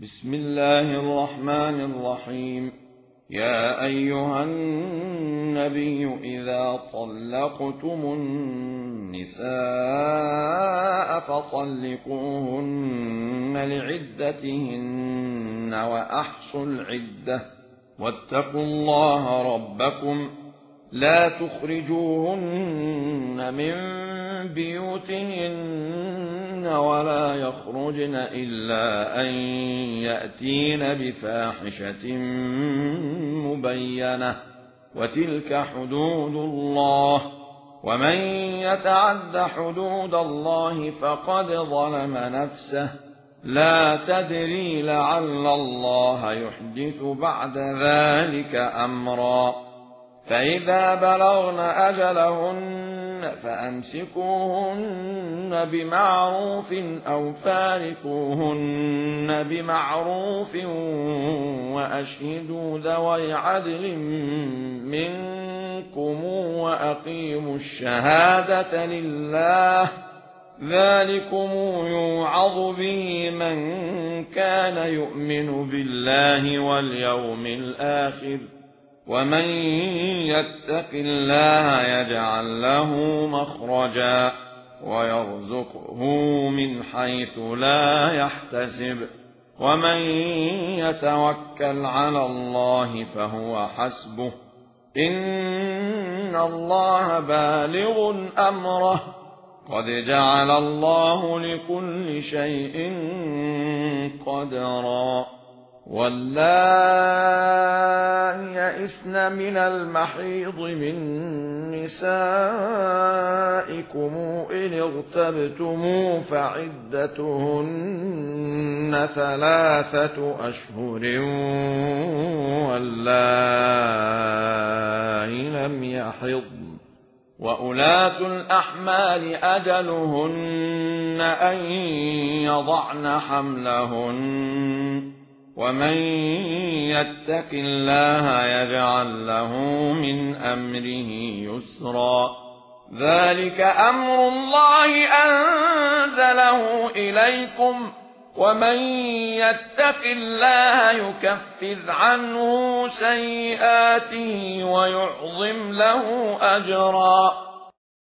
بسم الله الرحمن الرحيم. يا أيها النبي إذا طلقتم النساء فطلقوهن لعدتهن وأحصوا العدة واتقوا الله ربكم لا تخرجوهن من بيوتهن ولا يخرجن إلا أن يأتين بفاحشة مبينة وتلك حدود الله ومن يتعد حدود الله فقد ظلم نفسه لا تدري لعل الله يحدث بعد ذلك أمرا فإذا بلغن أجلهن فأمسكوهن بمعروف أو فارقوهن بمعروف وأشهدوا ذوي عدل منكم وأقيموا الشهادة لله ذلكم يوعظ به من كان يؤمن بالله واليوم الآخر ومن يتق الله يجعل له مخرجا ويرزقه من حيث لا يحتسب ومن يتوكل على الله فهو حسبه إن الله بالغ أمره قد جعل الله لكل شيء قدرا واللائي يئسن من المحيض من نسائكم إن اغتبتم فعدتهن 3 أشهر واللائي لم يحضن وأولاة الأحمال أجلهن أن يضعن حملهن ومن يتق الله يجعل له من أمره يسرا ذلك أمر الله أنزله إليكم ومن يتق الله يكفر عنه سيئاته ويعظم له أجرا